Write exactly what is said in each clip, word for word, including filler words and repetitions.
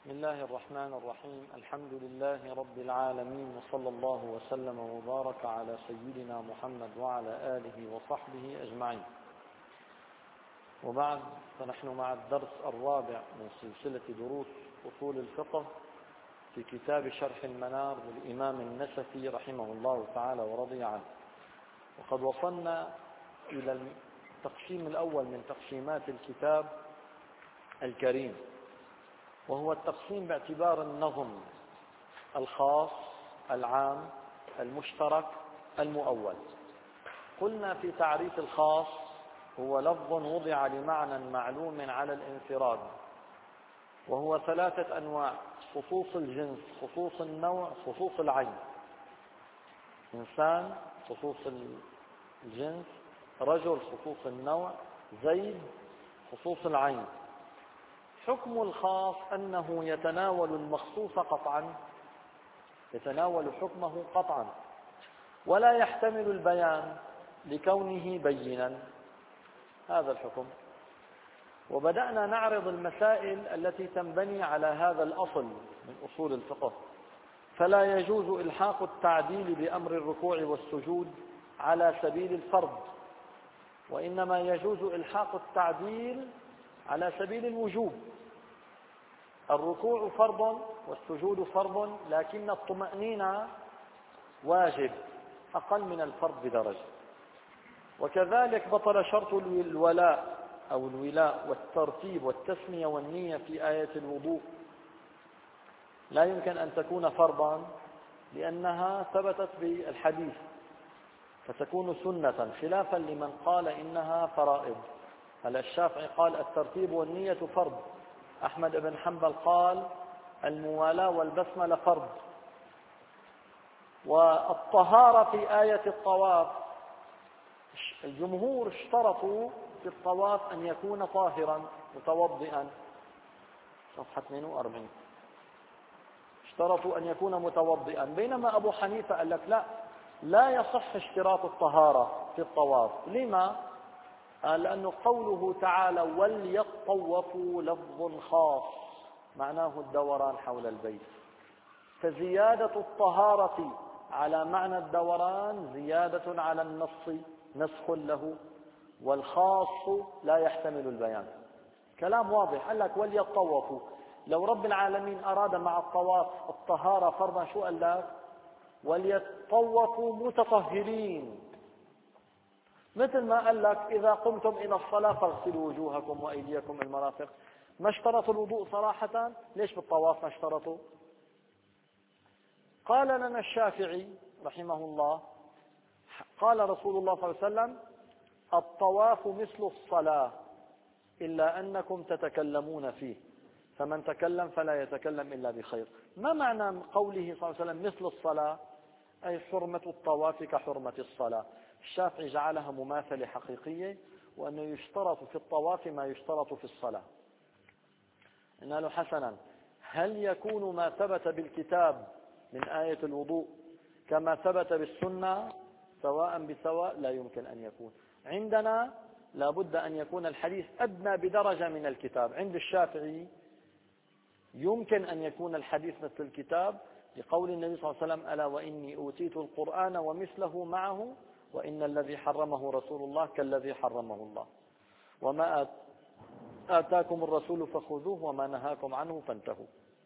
بسم الله الرحمن الرحيم. الحمد لله رب العالمين، وصلى الله وسلم وبارك على سيدنا محمد وعلى آله وصحبه أجمعين. وبعد، فنحن مع الدرس الرابع من سلسلة دروس أصول الفقه في كتاب شرح المنار للإمام النسفي رحمه الله تعالى ورضي عنه. وقد وصلنا إلى التقسيم الأول من تقسيمات الكتاب الكريم، وهو التقسيم باعتبار النظم: الخاص، العام، المشترك، المؤول. قلنا في تعريف الخاص: هو لفظ وضع لمعنى معلوم على الانفراد، وهو ثلاثة أنواع: خصوص الجنس، خصوص النوع، خصوص العين. إنسان خصوص الجنس، رجل خصوص النوع، زيد خصوص العين. حكم الخاص أنه يتناول المخصوص قطعا، يتناول حكمه قطعا، ولا يحتمل البيان لكونه بينا. هذا الحكم. وبدأنا نعرض المسائل التي تنبني على هذا الأصل من أصول الفقه. فلا يجوز إلحاق التعديل بأمر الركوع والسجود على سبيل الفرض، وإنما يجوز إلحاق التعديل على سبيل الوجوب. الركوع فرض والسجود فرض، لكن الطمأنينة واجب أقل من الفرض بدرجة. وكذلك بطل شرط الولاء أو الولاء والترتيب والتسمية والنية في آية الوضوء. لا يمكن أن تكون فرضا لأنها ثبتت بالحديث، فتكون سنة، خلافا لمن قال إنها فرائض. هلا الشافعي قال الترتيب والنية فرض، أحمد بن حنبل قال الموالاة والبسملة فرض. والطهارة في آية الطواف، الجمهور اشترطوا في الطواف أن يكون طاهرا متوضئا، صفحة اثنين وأربعين، اشترطوا أن يكون متوضئا، بينما أبو حنيفة قال لك لا، لا يصح اشتراط الطهارة في الطواف. لما؟ قال لأنه قوله تعالى وليطوفوا لفظ خاص، معناه الدوران حول البيت، فزيادة الطهارة على معنى الدوران زيادة على النص، نسخ له، والخاص لا يحتمل البيان. كلام واضح. قال لك وليطوفوا، لو رب العالمين أراد مع الطواف الطهارة فرضا، شو قال لك؟ وليطوفوا متطهرين. مثل ما قال لك إذا قمتم إلى الصلاة فاغسلوا وجوهكم وأيديكم المرافق. ما اشترطوا الوضوء صراحة، ليش بالطواف ما اشترطوا؟ قال لنا الشافعي رحمه الله: قال رسول الله صلى الله عليه وسلم الطواف مثل الصلاة إلا أنكم تتكلمون فيه، فمن تكلم فلا يتكلم إلا بخير. ما معنى قوله صلى الله عليه وسلم مثل الصلاة؟ أي حرمة الطواف كحرمة الصلاة. الشافعي جعلها مماثلة حقيقية، وأنه يشترط في الطواف ما يشترط في الصلاة. قلنا له حسنا، هل يكون ما ثبت بالكتاب من آية الوضوء كما ثبت بالسنة سواء بسواء؟ لا يمكن أن يكون. عندنا لابد أن يكون الحديث أدنى بدرجة من الكتاب. عند الشافعي يمكن أن يكون الحديث مثل الكتاب، لقول النبي صلى الله عليه وسلم: ألا وإني أوتيت القرآن ومثله معه وإن الذي حرمه رسول الله كالذي حرمه الله، وما آتاكم الرسول فخذوه وما نهاكم عنه فانتهوا.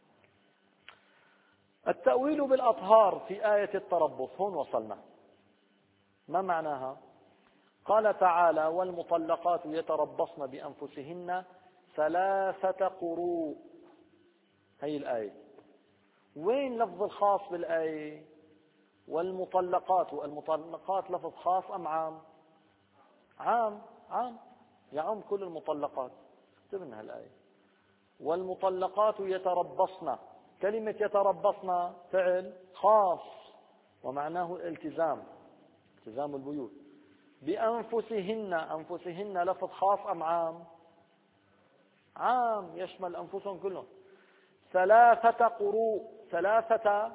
التأويل بالأطهار في آية التربص، هون وصلنا. ما معناها؟ قال تعالى: والمطلقات يتربصن بأنفسهن ثلاثة قروء. هي الآية. وين لفظ الخاص بالآية؟ والمطلقات. المطلقات لفظ خاص أم عام؟ عام. عام يعم كل المطلقات. اكتبنا الآية: والمطلقات يتربصن. كلمة يتربصن فعل خاص، ومعناه الالتزام، التزام البيوت. بأنفسهن، أنفسهن لفظ خاص أم عام؟ عام، يشمل أنفسهم كلهم. ثلاثة قروء، ثلاثة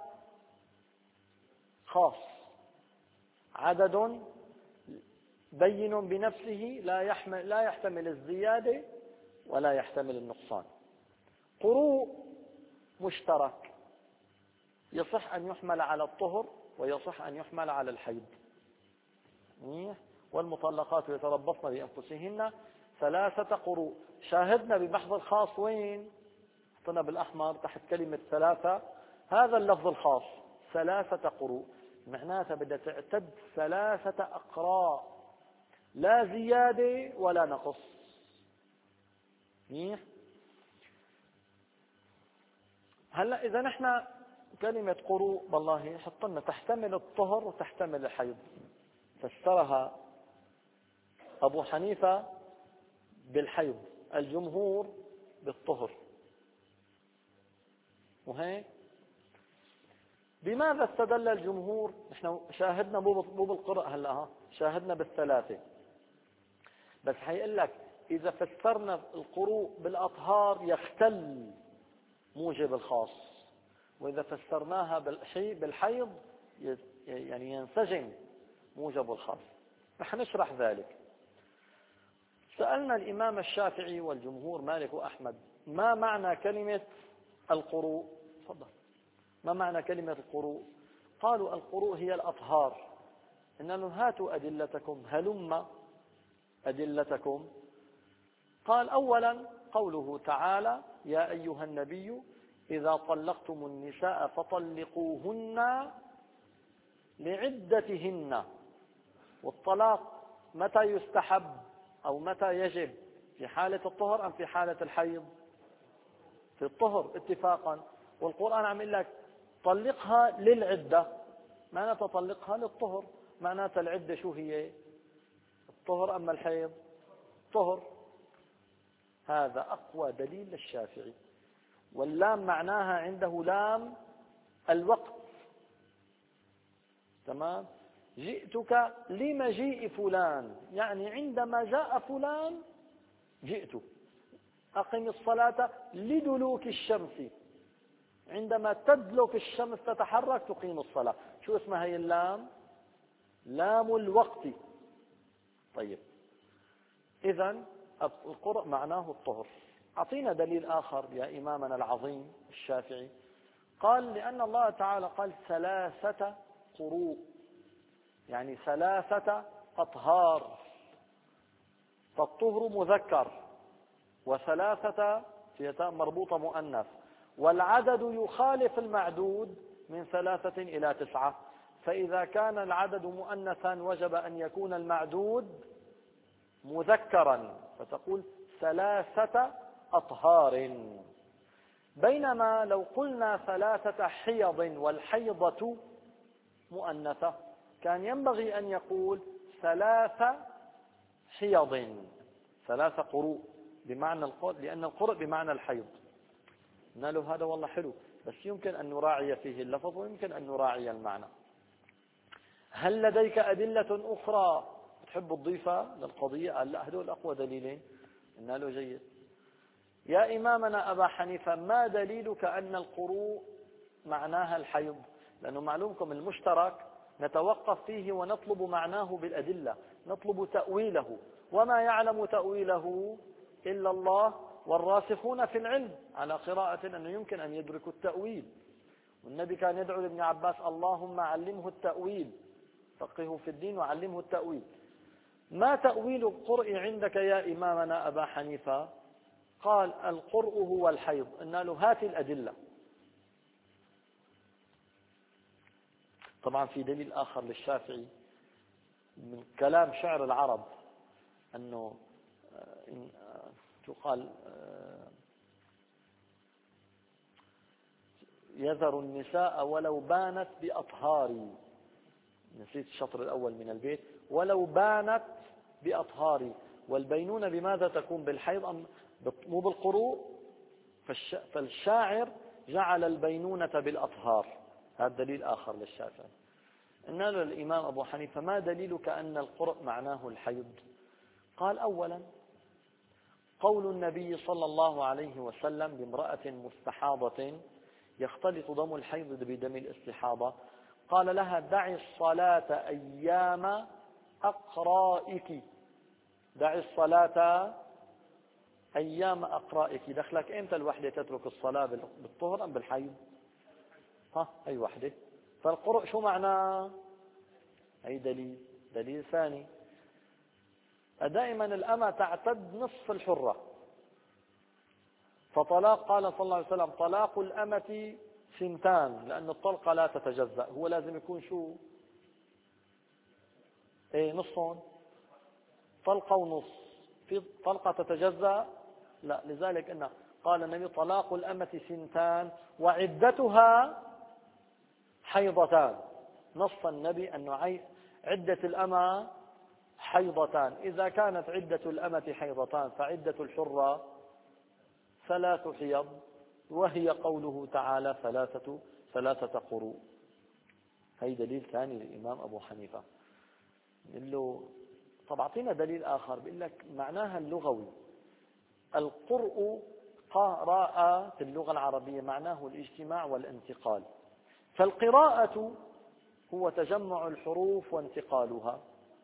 خاص، عدد بين بنفسه لا يحمل لا يحتمل الزيادة ولا يحتمل النقصان. قروء مشترك يصح أن يحمل على الطهر ويصح أن يحمل على الحيض. والمطلقات يتربصن بأنفسهن ثلاثة قروء. شاهدنا ببحث الخاص وين؟ حطنا بالأحمر تحت كلمة ثلاثة، هذا اللفظ الخاص ثلاثة قروء، معناتها بدها تعتد ثلاثة أقراء، لا زيادة ولا نقص. منيح. هلا إذا نحن كلمة قروء والله حطنا تحتمل الطهر وتحتمل الحيض، فسرها أبو حنيفة بالحيض، الجمهور بالطهر. وهيك بماذا استدل الجمهور؟ نحن شاهدنا مو بالقراء هلا، ها شاهدنا بالثلاثة، بس حيقول لك إذا فسرنا القروء بالأطهار يختل موجب الخاص، وإذا فسرناها بالحيض يعني ينسجم موجب الخاص. رح نشرح ذلك. سألنا الإمام الشافعي والجمهور مالك وأحمد ما معنى كلمة القروء؟ تفضل. ما معنى كلمة القروء؟ قالوا القروء هي الأطهار. إن لهم هاتوا أدلتكم، هلم أدلتكم. قال أولا قوله تعالى يا أيها النبي إذا طلقتم النساء فطلقوهن لعدتهن. والطلاق متى يستحب أو متى يجب؟ في حالة الطهر أم في حالة الحيض؟ في الطهر اتفاقا. والقرآن عم يقول لك طلقها للعدة، معناتها طلقها للطهر. معناتها العدة شو هي؟ الطهر أما الحيض؟ طهر. هذا أقوى دليل للشافعي. واللام معناها عنده لام الوقت. تمام. جئتك لمجيء فلان، يعني عندما جاء فلان جئت. أقم الصلاة لدلوك الشمس، عندما تدلك الشمس تتحرك تقيم الصلاة. شو اسمها هي اللام؟ لام الوقت. طيب إذن القرء معناه الطهر. أعطينا دليل آخر يا إمامنا العظيم الشافعي. قال لأن الله تعالى قال ثلاثة قروء، يعني ثلاثة أطهار، فالطهر مذكر وثلاثة في تاء مربوطة مؤنث، والعدد يخالف المعدود من ثلاثة إلى تسعة. فإذا كان العدد مؤنثا وجب أن يكون المعدود مذكرا، فتقول ثلاثة أطهار. بينما لو قلنا ثلاثة حيض والحيضة مؤنثة كان ينبغي أن يقول ثلاثة حيض، ثلاثة قروء بمعنى القرء، لأن القرء بمعنى الحيض. قلنا له هذا والله حلو، بس يمكن أن نراعي فيه اللفظ ويمكن أن نراعي المعنى. هل لديك أدلة أخرى تحب تضيفها للقضية؟ قال لا، هذول أقوى دليلين. قلنا له جيد. يا إمامنا أبا حنيفة ما دليلك أن القروء معناها الحيض؟ لأنه معلومكم المشترك نتوقف فيه ونطلب معناه بالأدلة، نطلب تأويله، وما يعلم تأويله إلا الله والراسخون في العلم، على قراءة أنه يمكن أن يدركوا التأويل. والنبي كان يدعو لابن عباس اللهم علمه التأويل، فقهه في الدين وعلمه التأويل. ما تأويل القرء عندك يا إمامنا أبا حنيفة؟ قال القرء هو الحيض. قلنا له هات الأدلة. طبعا في دليل آخر للشافعي من كلام شعر العرب أنه تقال يذر النساء ولو بانت بأطهاري، نسيت الشطر الأول من البيت، ولو بانت بأطهاري. والبينونة بماذا تكون؟ بالحيض مو بالقروء؟ فالشاعر جعل البينونة بالأطهار. هذا دليل آخر للشافعي. قلنا له الإمام أبو حنيفة ما دليلك أن القرء معناه الحيض؟ قال أولا قول النبي صلى الله عليه وسلم بامرأة مستحاضة يختلط دم الحيض بدم الاستحاضة، قال لها دعي الصلاة أيام أقرائك. دعي الصلاة أيام أقرائك دخلك إمتى الوحدة تترك الصلاة بالطهر أم بالحيض؟ ها أي وحدة. فالقرء شو معناه؟ أي دليل دليل ثاني. دائما الأمة تعتد نصف الحرة، فطلاق قال صلى الله عليه وسلم طلاق الأمة سنتان، لأن الطلقة لا تتجزأ، هو لازم يكون شو؟ ايه نصهم، طلقة ونص. في طلقة تتجزأ؟ لا. لذلك إن قال النبي طلاق الأمة سنتان وعدتها حيضتان. نص النبي أن عدة الأمة حيضتان. إذا كانت عدة الأمة حيضتان فعدة الحرة ثلاث حيض، وهي قوله تعالى ثلاثة ثلاثة قروء. هي دليل ثاني للإمام أبو حنيفة. بيقول له طب أعطينا دليل آخر. بيقول لك معناها اللغوي. القرء قراءة في اللغة العربية معناه الاجتماع والانتقال، فالقراءة هو تجمع الحروف وانتقالها،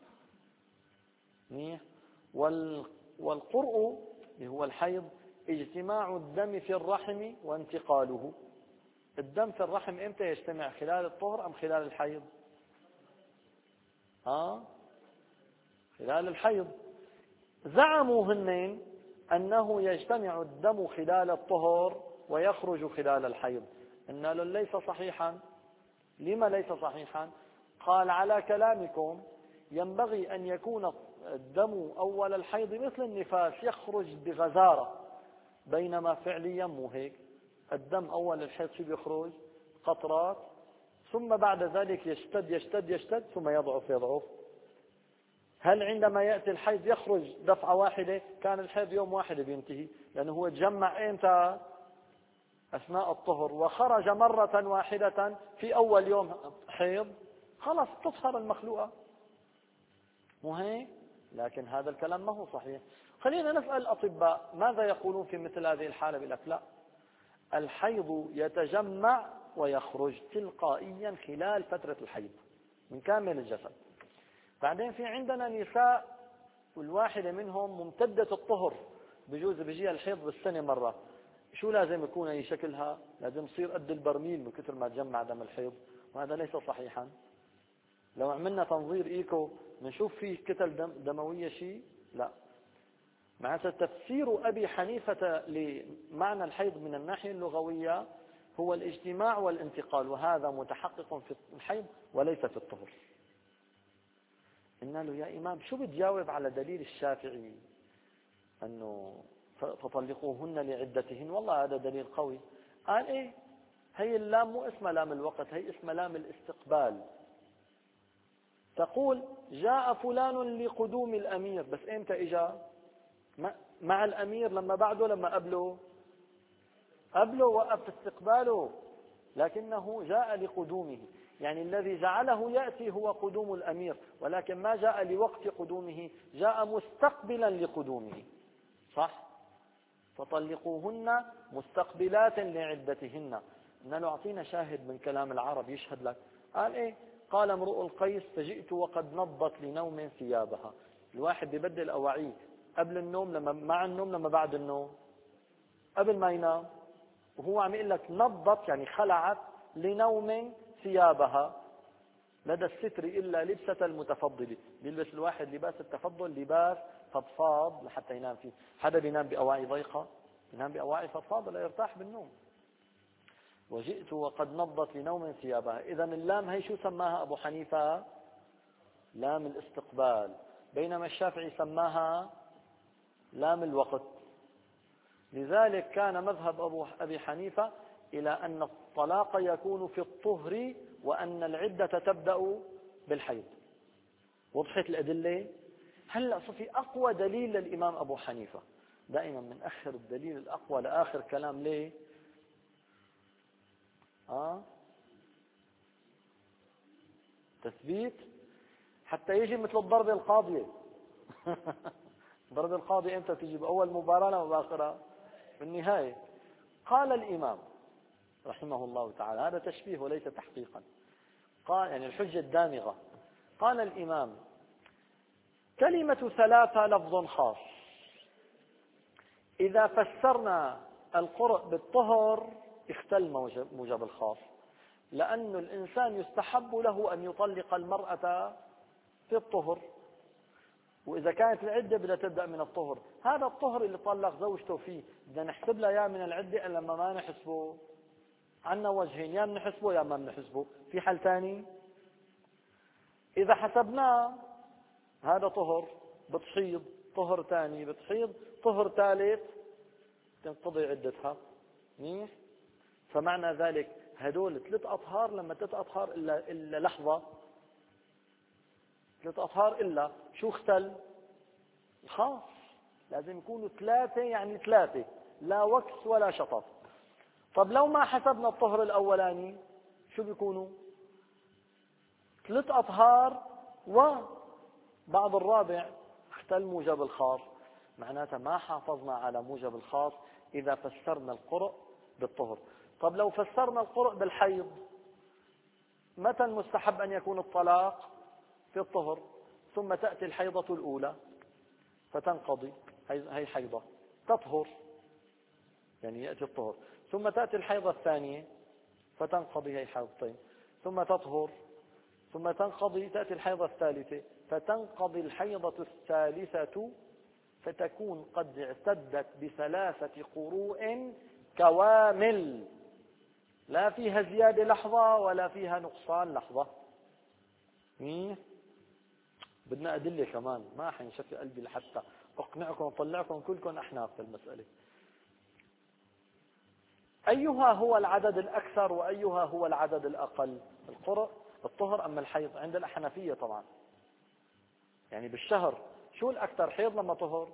والقرء هو الحيض اجتماع الدم في الرحم وانتقاله. الدم في الرحم امتى يجتمع؟ خلال الطهر أم خلال الحيض؟ ها؟ خلال الحيض. زعموا هنين أنه يجتمع الدم خلال الطهر ويخرج خلال الحيض. إن ليس صحيحا. لما ليس صحيحا؟ قال على كلامكم ينبغي أن يكون الدم أول الحيض مثل النفاس يخرج بغزارة، بينما فعليا مو هيك. الدم أول الحيض شو بيخرج؟ قطرات، ثم بعد ذلك يشتد يشتد يشتد ثم يضعف يضعف. هل عندما يأتي الحيض يخرج دفعة واحدة؟ كان الحيض يوم واحد بينتهي، لأنه هو تجمع إمتى؟ أثناء الطهر، وخرج مرة واحدة في أول يوم حيض، خلاص تطهر المخلوقة. مو هيك؟ لكن هذا الكلام ما هو صحيح. خلينا نسأل الأطباء ماذا يقولون في مثل هذه الحالة. بيقول لك لا، الحيض يتجمع ويخرج تلقائيا خلال فترة الحيض من كامل الجسد. بعدين في عندنا نساء والواحدة منهم ممتدة الطهر، بجوز بيجيها الحيض بالسنة مرة. شو لازم يكون أي شكلها؟ لازم يصير قد البرميل من كثر ما تجمع دم الحيض، وهذا ليس صحيحا. لو عملنا تنظير إيكو بنشوف فيه كتل دم دموية شيء؟ لا. معناتها تفسير أبي حنيفة لمعنى الحيض من الناحية اللغوية هو الاجتماع والانتقال، وهذا متحقق في الحيض وليس في الطهر. قلنا له يا إمام شو بتجاوب على دليل الشافعي أنه فطلقوهن لعدتهن؟ والله هذا دليل قوي. قال إيه؟ هي اللام مو اسمها لام الوقت، هي اسمها لام الاستقبال. تقول جاء فلان لقدوم الأمير، بس إمتى إجا؟ مع الأمير لما بعده لما قبله؟ قبله، وقف استقباله، لكنه جاء لقدومه. يعني الذي جعله يأتي هو قدوم الأمير، ولكن ما جاء لوقت قدومه، جاء مستقبلا لقدومه. صح؟ فطلقوهن مستقبلات لعدتهن. نعطينا شاهد من كلام العرب يشهد لك. قال إيه؟ قال امرؤ القيس فجئت وقد نضت لنوم ثيابها. الواحد بيبدل أواعيه قبل النوم، لما مع النوم، لما بعد النوم. قبل ما ينام وهو عم يقول لك نضت يعني خلعت لنوم ثيابها. لدى الستر إلا لبسة المتفضل. بيلبس الواحد لباس التفضل، لباس فضفاض لحتى ينام فيه. حدا بينام بأواعي ضيقة؟ ينام بأواعي فضفاضة لا يرتاح بالنوم. وجئت وقد نضت لنوم ثيابها. إذا اللام هي شو سماها أبو حنيفة؟ لام الاستقبال، بينما الشافعي سماها لام الوقت. لذلك كان مذهب أبو أبي حنيفة إلى أن الطلاق يكون في الطهر، وأن العدة تبدأ بالحيض. وضحت الأدلة؟ هلأ في أقوى دليل للإمام أبو حنيفة. دائما من أخر الدليل الأقوى لآخر كلام. ليه؟ آه؟ تثبيت حتى يجي مثل الضربة القاضية. ضرب القاضي امتى تجي؟ بأول مباراة لما بآخرها؟ في النهاية. قال الإمام رحمه الله تعالى، هذا تشبيه وليس تحقيقا، قال يعني الحجة الدامغة. قال الإمام كلمة ثلاثة لفظ خاص إذا فسرنا القرء بالطهر اختل موجب الخاص، لأن الإنسان يستحب له أن يطلق المرأة في الطهر، وإذا كانت العدة بدها تبدأ من الطهر. هذا الطهر اللي طلق زوجته فيه بدنا نحسب لها يا من العدة إلا لما ما نحسبه. عنا وجهين، يا بنحسبه يا ما بنحسبه. في حل ثاني، إذا حسبناه هذا طهر بتحيض، طهر ثاني بتحيض، طهر ثالث تنقضي عدتها. منيح؟ فمعنى ذلك هدول ثلاث أطهار، لما ثلاث أطهار إلا, إلا لحظة، ثلاث أطهار إلا شو اختل؟ خاص لازم يكونوا ثلاثة، يعني ثلاثة لا وكس ولا شطط. طب لو ما حسبنا الطهر الأولاني شو بيكونوا؟ ثلاث أطهار وبعض الرابع، اختل موجب الخاص. معناتها ما حافظنا على موجب الخاص إذا فسرنا القرء بالطهر. طب لو فسرنا القرء بالحيض، متى المستحب أن يكون الطلاق؟ في الطهر، ثم تأتي الحيضة الأولى فتنقضي، هي حيضة تطهر يعني يأتي الطهر، ثم تأتي الحيضة الثانية فتنقضي، هي حيضتين، ثم تطهر، ثم تنقضي، تأتي الحيضة الثالثة فتنقضي الحيضة الثالثة، فتكون قد اعتدت بثلاثة قروء كوامل، لا فيها زيادة لحظة ولا فيها نقصان لحظة. مين؟ بدنا أدلة كمان، ما حينشفي قلبي لحتى أقنعكم وطلعكم كلكم أحناف في المسألة. أيها هو العدد الأكثر وأيها هو العدد الأقل؟ القرء الطهر أم الحيض؟ عند الحنفية طبعا، يعني بالشهر شو الأكثر؟ حيض لما طهر؟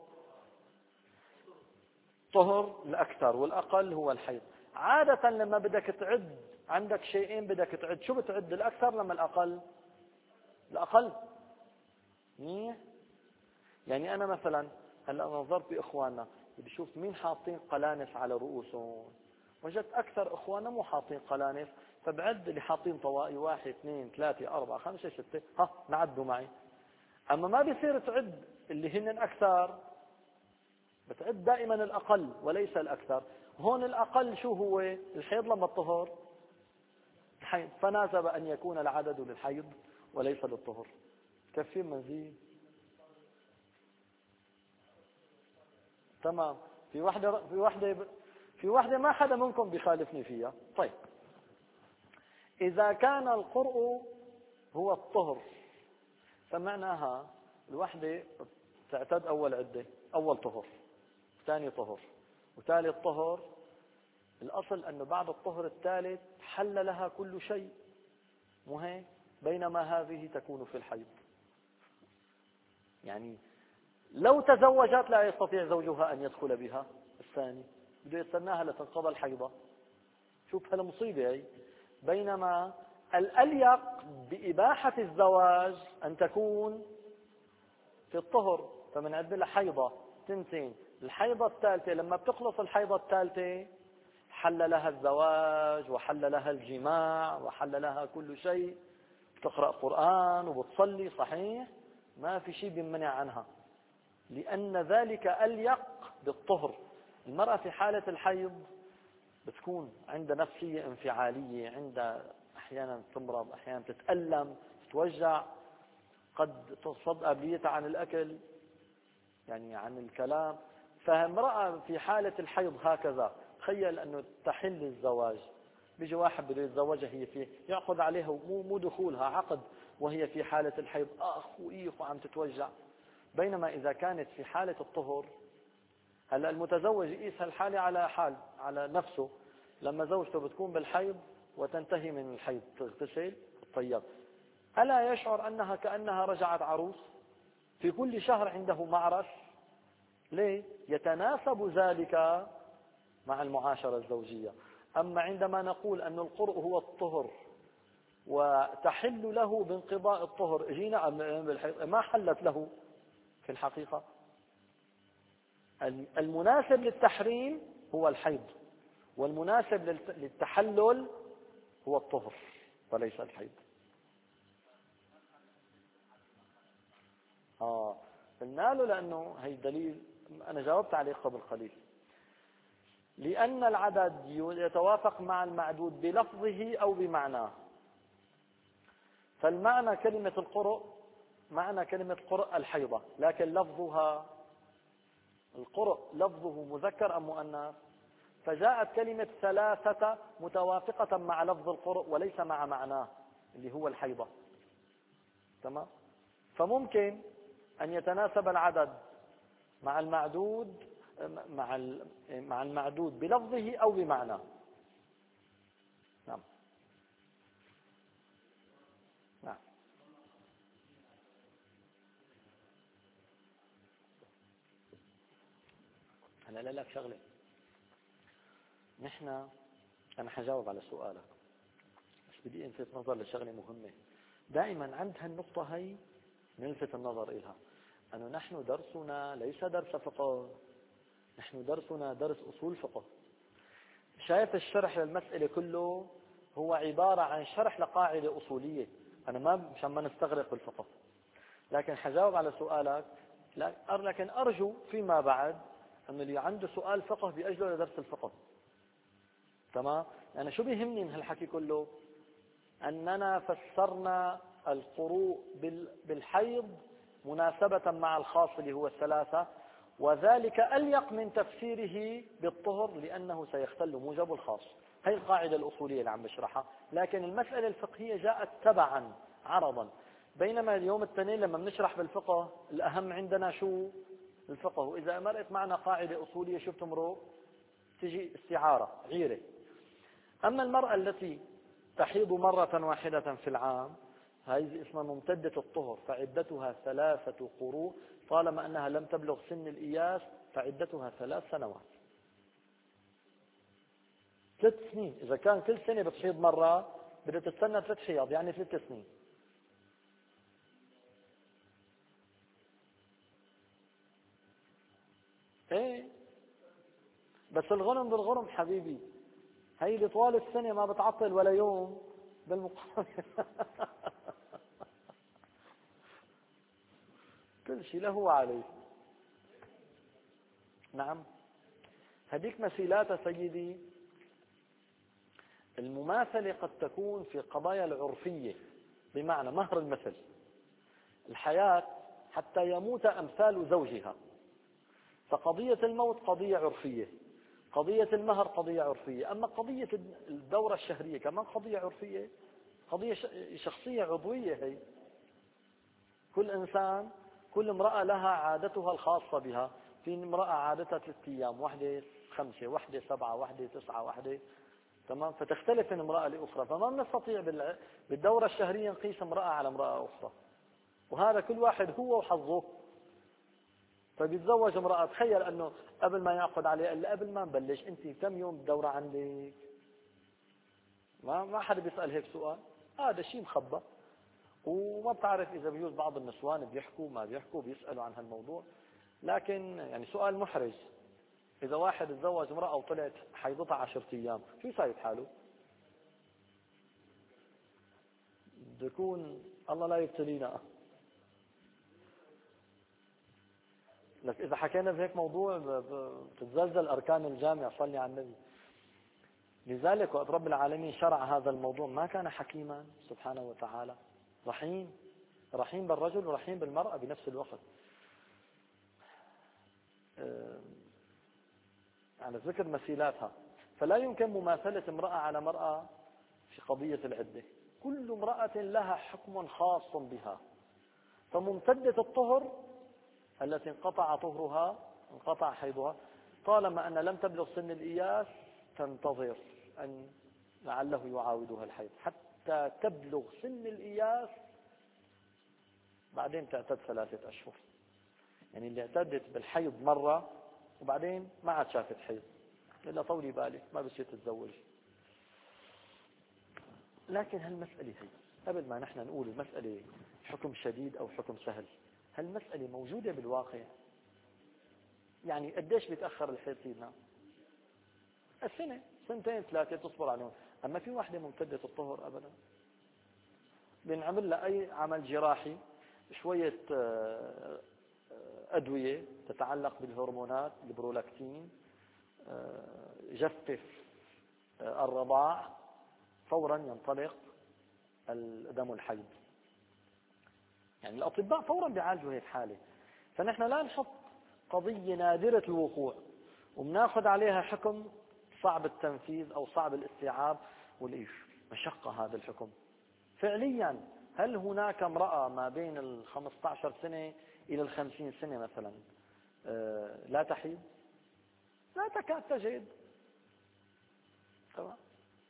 طهر الأكثر، والأقل هو الحيض. عادة لما بدك تعد عندك شيئين بدك تعد، شو بتعد؟ الأكثر لما الأقل؟ الأقل. مين؟ يعني أنا مثلا هلا نظرت بإخواننا بدي أشوف مين حاطين قلانس على رؤوسهم، وجدت أكثر إخواننا مو حاطين قلانس، فبعد اللي حاطين طوائي، واحد اثنين ثلاثة أربعة خمسة ستة، ها نعدوا معي. أما ما بيصير تعد اللي هن أكثر، بتعد دائما الأقل وليس الأكثر. هون الأقل شو هو؟ الحيض لما الطهر؟ الحيض، فناسب أن يكون العدد للحيض وليس للطهر. كفي مزيد؟ تمام. في واحدة في واحدة في واحدة ما حدا منكم بيخالفني فيها. طيب، إذا كان القرء هو الطهر فمعناها الوحدة تعتد أول عدة، أول طهر، ثاني طهر، وثالث طهر. الأصل أنه بعد الطهر الثالث حل لها كل شيء، مو هيك؟ بينما هذه تكون في الحيض. يعني لو تزوجت لا يستطيع زوجها أن يدخل بها الثاني، بده يستناها لتنقضى الحيضة. شوف هالمصيبة هي. بينما الأليق بإباحة الزواج أن تكون في الطهر، فمن عندنا حيضة تنتين، الحيضة الثالثة لما بتخلص الحيضة الثالثة حل لها الزواج وحل لها الجماع وحل لها كل شيء، بتقرأ قرآن وبتصلي، صحيح ما في شيء بيمنع عنها، لأن ذلك أليق بالطهر. المرأة في حالة الحيض بتكون عندها نفسية انفعالية، عندها أحيانا تمرض، أحيانا تتألم، تتوجع، قد تصد قابليتها عن الأكل، يعني عن الكلام. فامرأة في حالة الحيض هكذا، تخيل أنه تحل الزواج، بيجي واحد بده يتزوجها، هي فيه يعقد عليها، مو مو دخولها عقد وهي في حالة الحيض، أخ وإيخ وعم تتوجع. بينما إذا كانت في حالة الطهر، هلا المتزوج يقيس هالحالة على حال على نفسه، لما زوجته بتكون بالحيض وتنتهي من الحيض تغتسل الطيب، ألا يشعر أنها كأنها رجعت عروس؟ في كل شهر عنده معرس. ليه؟ يتناسب ذلك مع المعاشرة الزوجية. أما عندما نقول أن القرء هو الطهر وتحل له بانقضاء الطهر، جينا بالحيض ما حلت له في الحقيقة. المناسب للتحريم هو الحيض، والمناسب للتحلل هو الطهر وليس الحيض. آه قلنا له لأنه هي دليل، أنا جاوبت عليه قبل قليل، لأن العدد يتوافق مع المعدود بلفظه أو بمعناه. فالمعنى كلمة القرء، معنى كلمة القرء الحيضة، لكن لفظها القرء لفظه مذكر أم مؤنث؟ فجاءت كلمة ثلاثة متوافقة مع لفظ القرء وليس مع معناه اللي هو الحيضة. تمام؟ فممكن أن يتناسب العدد مع المعدود مع مع المعدود بلفظه أو بمعناه. نعم. نعم. أنا لا لك شغلة، نحن أنا حجاوب على سؤالك بس بدي ألفت نظر لشغلة مهمة. دائما عند هالنقطة هي نلفت النظر إلها، أنه نحن درسنا ليس درس فقه، نحن درسنا درس أصول فقه. شايف الشرح للمسألة كله هو عبارة عن شرح لقاعدة أصولية. أنا ما مشان ما نستغرق بالفقه، لكن حجاوب على سؤالك. لكن أرجو فيما بعد أن اللي عنده سؤال فقه بيأجله لدرس الفقه. تمام؟ أنا شو بيهمني من هالحكي كله؟ أننا فسرنا القروء بالحيض مناسبة مع الخاص اللي هو الثلاثة، وذلك أليق من تفسيره بالطهر لأنه سيختل موجب الخاص. هي القاعدة الأصولية اللي عم بشرحها، لكن المسألة الفقهية جاءت تبعا عرضا. بينما اليوم التنين لما بنشرح بالفقه الأهم عندنا شو الفقه، وإذا مرقت معنا قاعدة أصولية شو بتمرق؟ تجي استعارة غيرة. أما المرأة التي تحيض مرة واحدة في العام هذه اسمها ممتدة الطهر، فعدتها ثلاثة قروء طالما أنها لم تبلغ سن الإياس، فعدتها ثلاث سنوات. ثلاث سنين. إذا كان كل سنة بتحيض مرة بدها تستنى ثلاث حيض، يعني ثلاث سنين. ايه بس الغنم بالغرم حبيبي، هي اللي طوال السنة ما بتعطل ولا يوم بالمقابل. كل شيء له وعليه. نعم. هديك مثيلات سيدي. المماثلة قد تكون في قضايا العرفية، بمعنى مهر المثل. الحياة حتى يموت أمثال زوجها، فقضية الموت قضية عرفية، قضية المهر قضية عرفية. أما قضية الدورة الشهرية كمان قضية عرفية، قضية شخصية عضوية. هي كل إنسان كل امرأة لها عادتها الخاصة بها. في امرأة عادتها ثلاثة أيام، واحدة خمسة، واحدة سبعة، واحدة تسعة، واحدة. تمام؟ فتختلف من امرأة لأخرى، فما بنستطيع بالدورة الشهرية نقيس امرأة على امرأة أخرى، وهذا كل واحد هو وحظه. فبيتزوج امرأة، تخيل أنه قبل ما يعقد عليها إلا قبل ما نبلش أنت كم يوم الدورة عندك؟ ما ما حدا بيسأل هيك سؤال، هذا شيء مخبى. وما بتعرف إذا بيجوز بعض النسوان بيحكوا ما بيحكوا بيسألوا عن هالموضوع، لكن يعني سؤال محرج. إذا واحد تزوج امرأة وطلعت حيضتها عشرة أيام شو يساوي حاله؟ بده يكون الله لا يبتلينا. لك إذا حكينا بهيك موضوع بتتزلزل أركان الجامع. صلي على النبي. لذلك وقت رب العالمين شرع هذا الموضوع ما كان حكيما سبحانه وتعالى، رحيم، رحيم بالرجل ورحيم بالمرأة بنفس الوقت. على ذكر مثيلاتها، فلا يمكن مماثلة امرأة على مرأة في قضية العدة. كل امرأة لها حكم خاص بها. فممتدة الطهر التي انقطع طهرها انقطع حيضها طالما أن لم تبلغ سن الإياس تنتظر أن لعله يعاودها الحيض حتى تبلغ سن الإياس، بعدين تعتد ثلاثة أشهر. يعني اللي اعتدت بالحيض مرة وبعدين ما عاد شافت حيض إلا طولي بالك ما بصير تتزوج. لكن هالمسألة هي قبل ما نحن نقول المسألة حكم شديد أو حكم سهل، هالمسألة موجودة بالواقع. يعني قديش بيتأخر الحيض سيدنا؟ السنة، سنتين ثلاثة تصبر عليهم. أما في واحدة ممتدة الطهر أبدا بنعمل لها أي عمل جراحي، شوية أدوية تتعلق بالهرمونات، البرولاكتين، يجفف الرضاع فورا ينطلق دم الحيض. يعني الأطباء فورا بيعالجوا هيك حالة. فنحن لا نحط قضية نادرة الوقوع وبناخذ عليها حكم صعب التنفيذ أو صعب الاستيعاب والإيش مشقة هذا الحكم. فعليا هل هناك امرأة ما بين الخمسة عشر سنة إلى الخمسين سنة مثلا لا تحيض؟ لا تكاد تجد. تمام.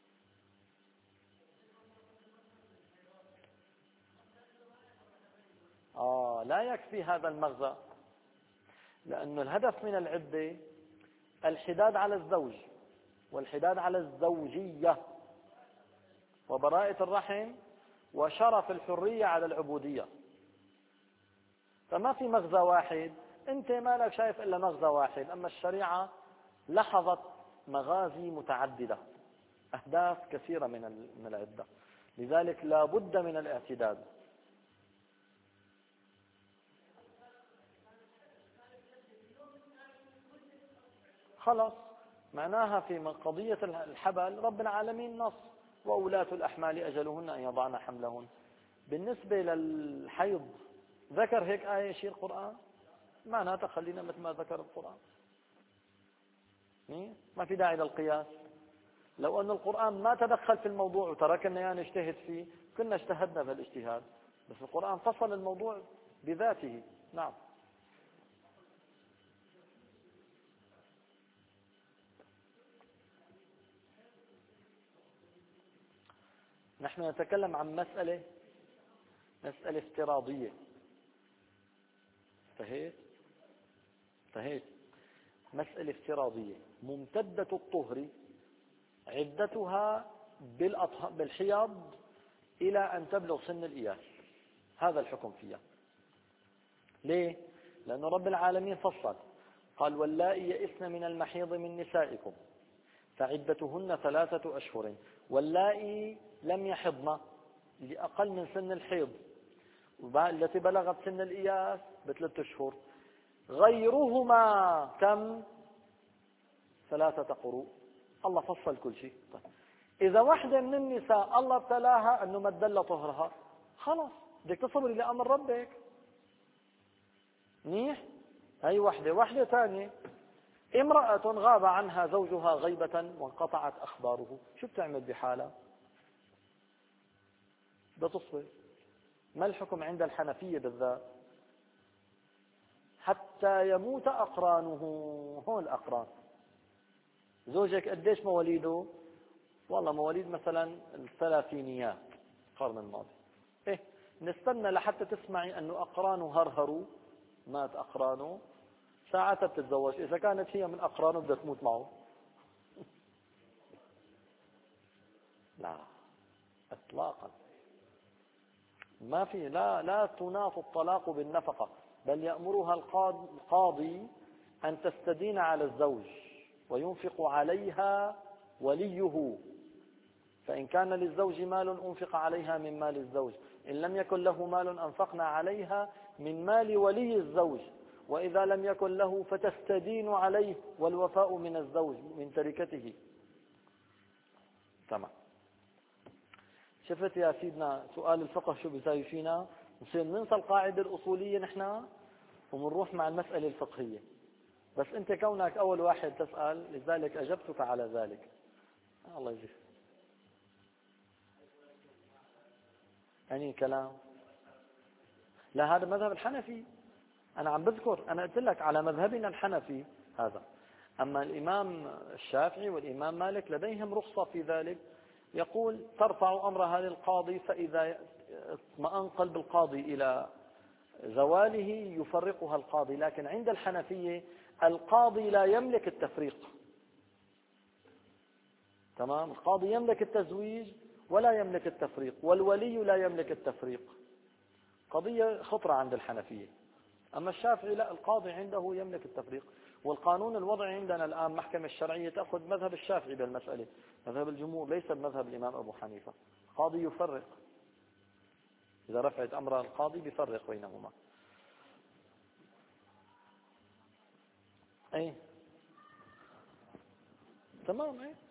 آه لا يكفي هذا المغزى، لأن الهدف من العدة الحداد على الزوج والحداد على الزوجية وبراءة الرحم وشرف الحرية على العبودية. فما في مغزى واحد، أنت ما لك شايف إلا مغزى واحد، أما الشريعة لحظت مغازي متعددة، أهداف كثيرة من العدة، لذلك لا بد من الاعتداد. خلاص معناها في قضية الحبل رب العالمين نص وأولاة الأحمال أجلهن أن يضعن حملهن. بالنسبة للحيض ذكر هيك آية شيء القرآن؟ معناتها خلينا مثل ما ذكر القرآن، ما في داعي للقياس. لو أن القرآن ما تدخل في الموضوع وتركنا يعني نجتهد فيه كنا اجتهدنا بالاجتهاد، بس القرآن فصل الموضوع بذاته. نعم. نحن نتكلم عن مسألة مسألة افتراضية. انتهيت انتهيت مسألة افتراضية ممتدة الطهر عدتها بالحيض إلى أن تبلغ سن الإياس، هذا الحكم فيها. ليه؟ لأن رب العالمين فصل قال واللائي يئسن من المحيض من نسائكم فعدتهن ثلاثة أشهر واللائي لم يحضن لأقل من سن الحيض التي بلغت سن الإياس بثلاثة أشهر غيرهما كم؟ ثلاثة قروء. الله فصل كل شيء. طيب. إذا واحدة من النساء الله ابتلاها أنه ما دل طهرها خلاص بدك تصبري لأمر ربك. منيح. هي واحدة. واحدة ثانية امرأة غاب عنها زوجها غيبة وانقطعت أخباره، شو بتعمل بحالها؟ بدها تصبر. ما الحكم عند الحنفية بالذات؟ حتى يموت أقرانه. هون الأقران. زوجك قديش مواليده؟ والله مواليد مثلا الثلاثينيات القرن الماضي. إيه نستنى لحتى تسمعي أنه أقرانه هرهروا مات أقرانه ساعتها بتتزوج. إذا كانت هي من أقرانه بدها تموت معه. لا إطلاقا ما في. لا لا تناط الطلاق بالنفقة، بل يأمرها القاضي أن تستدين على الزوج وينفق عليها وليه، فإن كان للزوج مال أنفق عليها من مال الزوج، إن لم يكن له مال أنفقنا عليها من مال ولي الزوج، وإذا لم يكن له فتستدين عليه والوفاء من الزوج من تركته. تمام. شفت يا سيدنا سؤال الفقه شو بيساوي فينا؟ نصير ننسى القاعدة الأصولية نحن ومنروح مع المسألة الفقهية. بس أنت كونك أول واحد تسأل لذلك أجبتك على ذلك. الله يجزيك. يعني كلام لا هذا مذهب الحنفي. أنا عم بذكر أنا قلت لك على مذهبنا الحنفي هذا. أما الإمام الشافعي والإمام مالك لديهم رخصة في ذلك، يقول ترفع أمرها للقاضي فإذا اطمأن قلب القاضي إلى زواله يفرقها القاضي. لكن عند الحنفية القاضي لا يملك التفريق. تمام. القاضي يملك التزويج ولا يملك التفريق، والولي لا يملك التفريق. قضية خطرة عند الحنفية. أما الشافعي لا، القاضي عنده يملك التفريق. والقانون الوضعي عندنا الآن محكمة الشرعية تأخذ مذهب الشافعي بالمسألة، مذهب الجمهور ليس مذهب الإمام أبو حنيفة. القاضي يفرق، إذا رفعت أمر القاضي بيفرق بينهما. أي تمام إيه؟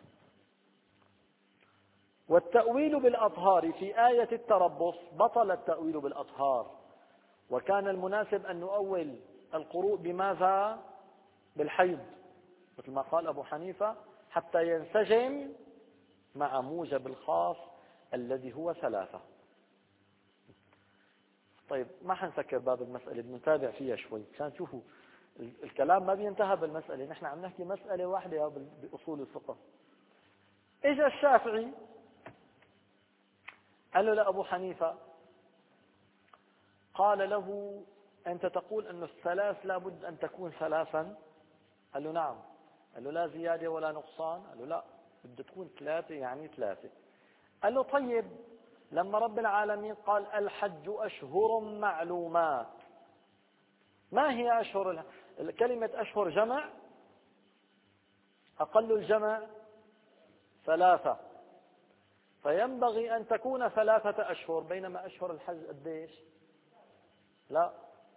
والتأويل بالأطهار في آية التربص بطل التأويل بالأطهار، وكان المناسب أن نؤول القروء بماذا؟ بالحيض، مثل ما قال أبو حنيفة، حتى ينسجم مع موجب الخاص الذي هو ثلاثة. طيب ما حنسكر باب المسألة، بنتابع فيها شوي عشان تشوفوا الكلام ما بينتهى بالمسألة، نحن عم نحكي مسألة واحدة بأصول الفقه. اجى الشافعي قال له لأبو حنيفة، قال له أنت تقول أن الثلاث لابد أن تكون ثلاثا؟ قال له نعم. قال له لا زيادة ولا نقصان؟ قال له لا، بده تكون ثلاثة يعني ثلاثة. قال له طيب لما رب العالمين قال الحج أشهر معلومات، ما هي أشهر؟ كلمة أشهر جمع، أقل الجمع ثلاثة، فينبغي أن تكون ثلاثة أشهر، بينما أشهر الحج قديش؟ لا،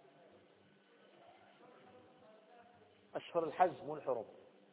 أشهر الحج مو الحرم.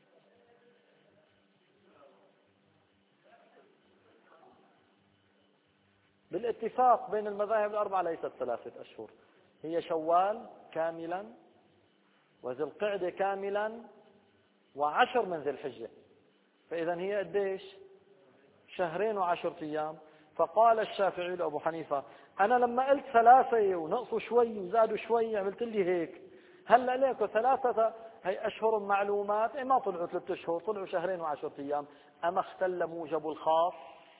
بالاتفاق بين المذاهب الأربعة ليست ثلاثة أشهر، هي شوال كاملا وذي القعدة كاملا وعشر من ذي الحجة، فإذا هي قديش؟ شهرين وعشرة أيام. فقال الشافعي لأبو حنيفة أنا لما قلت ثلاثة ونقصوا شوي وزادوا شوي عملت لي هيك، هلا ليكوا ثلاثة هي أشهر معلومات، إيه ما طلعوا ثلاثة أشهر، طلعوا شهرين وعشرة أيام، أما اختل موجب الخاص.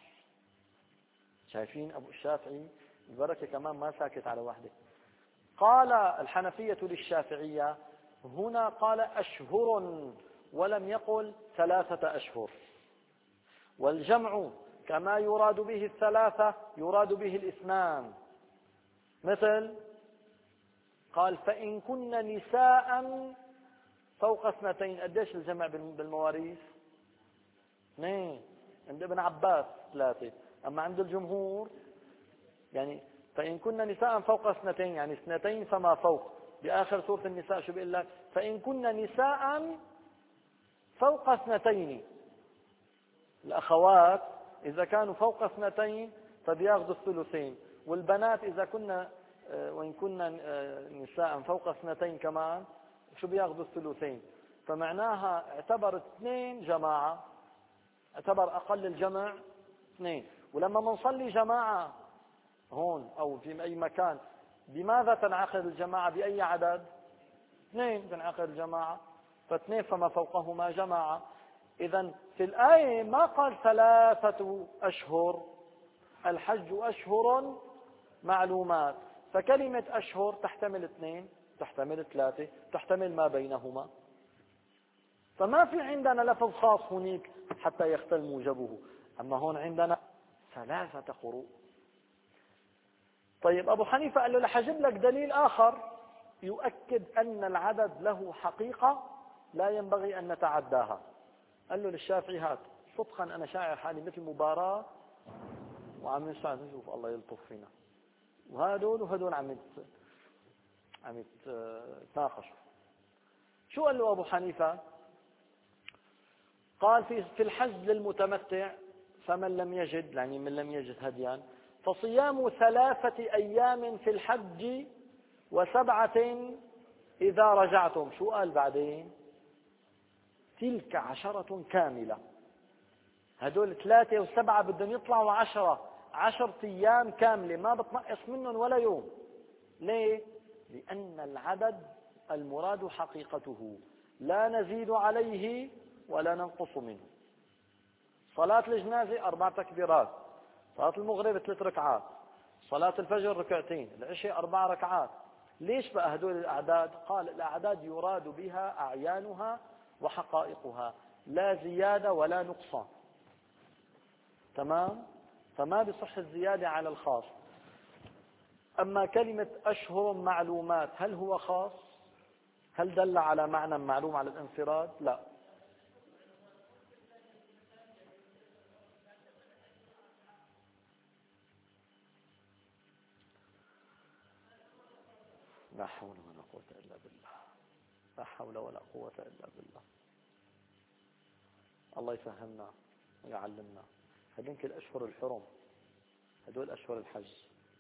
شايفين أبو الشافعي البركة كمان ما ساكت على وحده. قال الحنفية للشافعية هنا قال أشهر ولم يقل ثلاثة أشهر، والجمع كما يراد به الثلاثة يراد به الاثنان، مثل قال فإن كن نساء فوق اثنتين، قديش الجمع بالمواريث؟ اثنين. عند ابن عباس ثلاثة، أما عند الجمهور يعني فإن كن نساء فوق اثنتين يعني اثنتين فما فوق. بآخر سورة النساء شو بيقول لك؟ فإن كن نساء فوق اثنتين، الأخوات إذا كانوا فوق اثنتين فبياخذوا الثلثين، والبنات إذا كنا وإن كنا نساء فوق اثنتين كمان شو بياخذوا الثلثين. فمعناها اعتبر اثنين جماعة، اعتبر أقل الجمع اثنين. ولما منصلي جماعة هون أو في أي مكان بماذا تنعقد الجماعة؟ بأي عدد؟ اثنين تنعقد الجماعة، فاثنين فما فوقهما جماعة. إذن في الآية ما قال ثلاثة أشهر، الحج أشهر معلومات، فكلمة أشهر تحتمل اثنين، تحتمل ثلاثة، تحتمل ما بينهما، فما في عندنا لفظ خاص هناك حتى يختل موجبه. أما هون عندنا ثلاثة قروء. طيب أبو حنيفة قال له لحجب لك دليل آخر يؤكد أن العدد له حقيقة لا ينبغي أن نتعداها. قال له للشافعي هات، صدقا أنا شاعر حالي مثل مباراة وعم نشاهد نشوف الله يلطف فينا، وهدول وهدول عم عم يتناقشوا. شو قال له أبو حنيفة؟ قال في في الحج للمتمتع فمن لم يجد، يعني من لم يجد هديا، فصيام ثلاثة أيام في الحج وسبعة إذا رجعتم. شو قال بعدين؟ تلك عشرة كاملة. هدول ثلاثة وسبعة بدهم يطلعوا عشرة، عشرة أيام كاملة ما بتنقص منهم ولا يوم. ليه؟ لأن العدد المراد حقيقته لا نزيد عليه ولا ننقص منه. صلاة الجنازة أربع تكبيرات، صلاة المغرب ثلاث ركعات، صلاة الفجر ركعتين، العشاء أربع ركعات. ليش بقى هدول الأعداد؟ قال الأعداد يراد بها أعيانها وحقائقها، لا زيادة ولا نقصان. تمام؟ فما بصح الزيادة على الخاص. أما كلمة أشهر معلومات هل هو خاص؟ هل دل على معنى معلوم على الانفراد؟ لا. لا حول ولا قوة إلا بالله، لا حول ولا قوة إلا بالله. الله يفهمنا ويعلمنا. هذيك الأشهر الحرم، هدول أشهر الحج.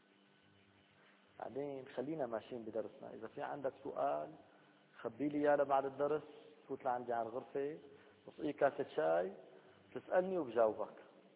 بعدين خلينا ماشيين بدرسنا. إذا في عندك سؤال خبي لي إياه بعد الدرس، فوت لعندي على الغرفة وصقي كاسة شاي تسألني وبجاوبك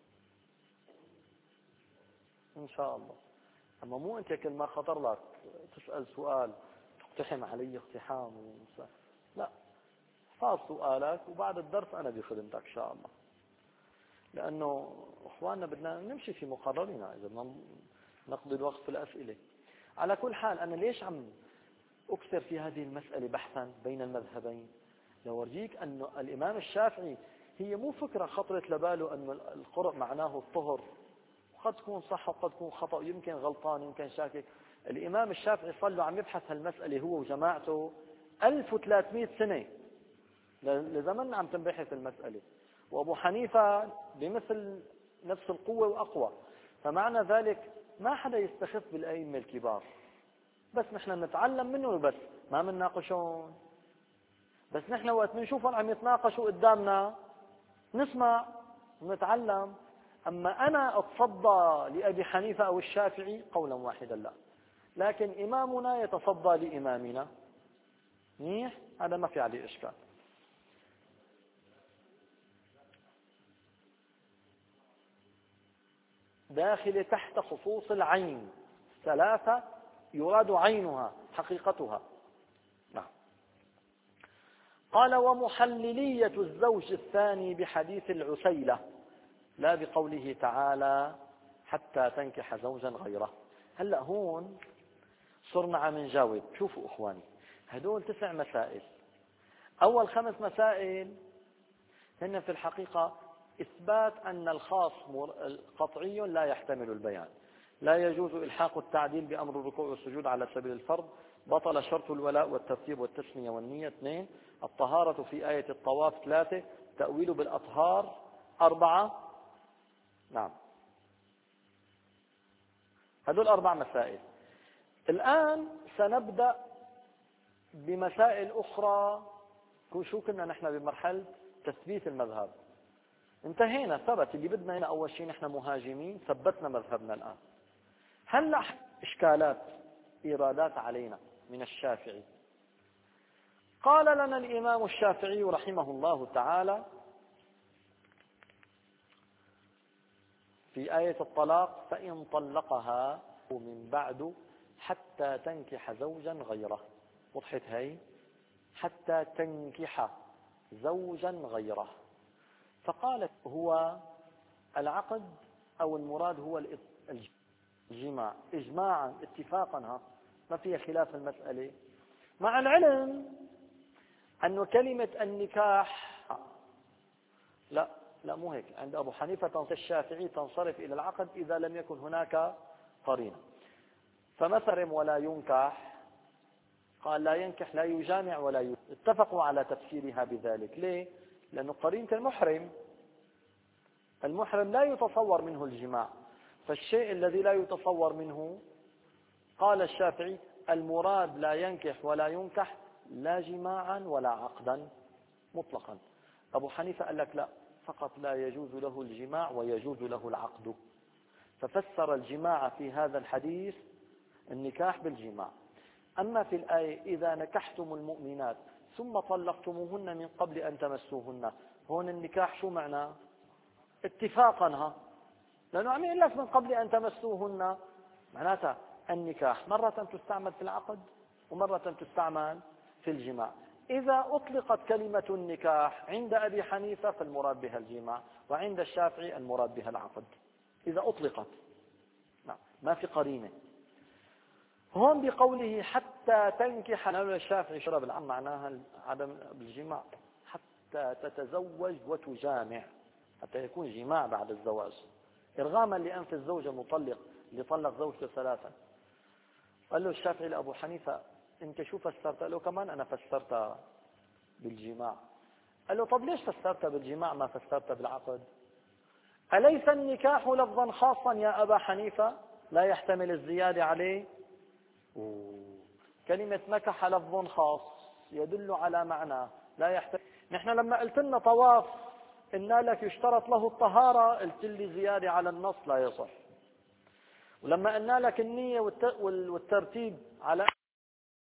إن شاء الله. أما مو أنت كل ما خطر لك تسأل سؤال تقتحم علي اقتحام ومسا. لا، احفظ سؤالك وبعد الدرس أنا بخدمتك إن شاء الله. لأنه إخواننا بدنا نمشي في مقررنا إذا بدنا نقضي الوقت في الأسئلة. على كل حال أنا ليش عم أكثر في هذه المسألة بحثا بين المذهبين؟ لورجيك أن الإمام الشافعي هي مو فكرة خطرت لباله أن القرء معناه الطهر، قد تكون صح وقد تكون خطأ، يمكن غلطان يمكن شاكك. الإمام الشافعي صار له عم يبحث هالمسألة هو وجماعته ألف وثلاثمئة سنة لزمن عم تنبحث المسألة، وأبو حنيفة بمثل نفس القوة وأقوى. فمعنى ذلك ما حدا يستخف بالأئمة الكبار، بس نحن نتعلم منه بس ما منناقشون. بس نحن وقت بنشوفهم عم يتناقشوا قدامنا نسمع ونتعلم. أما أنا أتصدى لأبي حنيفة أو الشافعي قولا واحدا لا، لكن إمامنا يتصدى لإمامنا، منيح، هذا ما في عليه إشكال. داخل تحت خصوص العين ثلاثة يراد عينها حقيقتها. نعم. قال ومحللية الزوج الثاني بحديث العسيلة لا بقوله تعالى حتى تنكح زوجا غيره. هلأ هون صرنا عم نجاوب. شوفوا إخواني، هدول تسع مسائل. أول خمس مسائل هن في الحقيقة إثبات أن الخاص قطعي لا يحتمل البيان. لا يجوز إلحاق التعديل بأمر الركوع والسجود على سبيل الفرض. بطل شرط الولاء والترتيب والتسمية والنية. اثنين، الطهارة في آية الطواف. ثلاثة، تأويل بالأطهار. أربعة، نعم، هذول أربع مسائل. الآن سنبدأ بمسائل أخرى. شو كنا نحن بمرحلة تثبيت المذهب، انتهينا، ثبت اللي بدنا هنا. أول شيء نحن مهاجمين، ثبتنا مذهبنا. الآن هلأ إشكالات إيرادات علينا من الشافعي. قال لنا الإمام الشافعي رحمه الله تعالى في آية الطلاق فإن طلقها من بعد حتى تنكح زوجا غيره. وضحت هي؟ حتى تنكح زوجا غيره. فقالت هو العقد أو المراد هو الجماع إجماعا اتفاقا، ما فيها خلاف المسألة، مع العلم أن كلمة النكاح لا لا مو هيك. عند أبو حنيفة الشافعي تنصرف إلى العقد إذا لم يكن هناك قرينة. فمثلا ولا ينكح، قال لا ينكح لا يجامع ولا يجامع. اتفقوا على تفسيرها بذلك. ليه؟ لأنه قرينة المحرم، المحرم لا يتصور منه الجماع. فالشيء الذي لا يتصور منه قال الشافعي المراد لا ينكح ولا ينكح لا جماعا ولا عقدا مطلقا. أبو حنيفة قال لك لا، فقط لا يجوز له الجماع ويجوز له العقد. ففسر الجماع في هذا الحديث النكاح بالجماع. أما في الآية إذا نكحتم المؤمنات ثم طلقتموهن من قبل أن تمسوهن، هون النكاح شو معناه؟ اتفاقا، لأنه عم يقول لك من قبل أن تمسوهن، معناتها النكاح مرة تستعمل في العقد ومرة تستعمل في الجماع. إذا أطلقت كلمة النكاح عند أبي حنيفة فالمراد بها الجماع، وعند الشافعي المراد بها العقد إذا أطلقت. نعم، ما في قرينة. هون بقوله حتى تنكح، الشافعي شرب العام معناها عدم الجماع، حتى تتزوج وتجامع، حتى يكون جماع بعد الزواج، إرغاما لأنف الزوج المطلق اللي طلق زوجته ثلاثا. قال له الشافعي لأبو حنيفة انت شو فسرت؟ قال له كمان أنا فسرتها بالجماع. قال له طب ليش فسرتها بالجماع ما فسرتها بالعقد؟ أليس النكاح لفظا خاصا يا أبا حنيفة لا يحتمل الزيادة عليه؟ أوه. كلمة نكح لفظ خاص يدل على معنى لا يحتمل. نحن لما قلت لنا طواف قلنا لك يشترط له الطهارة، قلت لي زيادة على النص لا يصح. ولما قلنا لك النية والترتيب على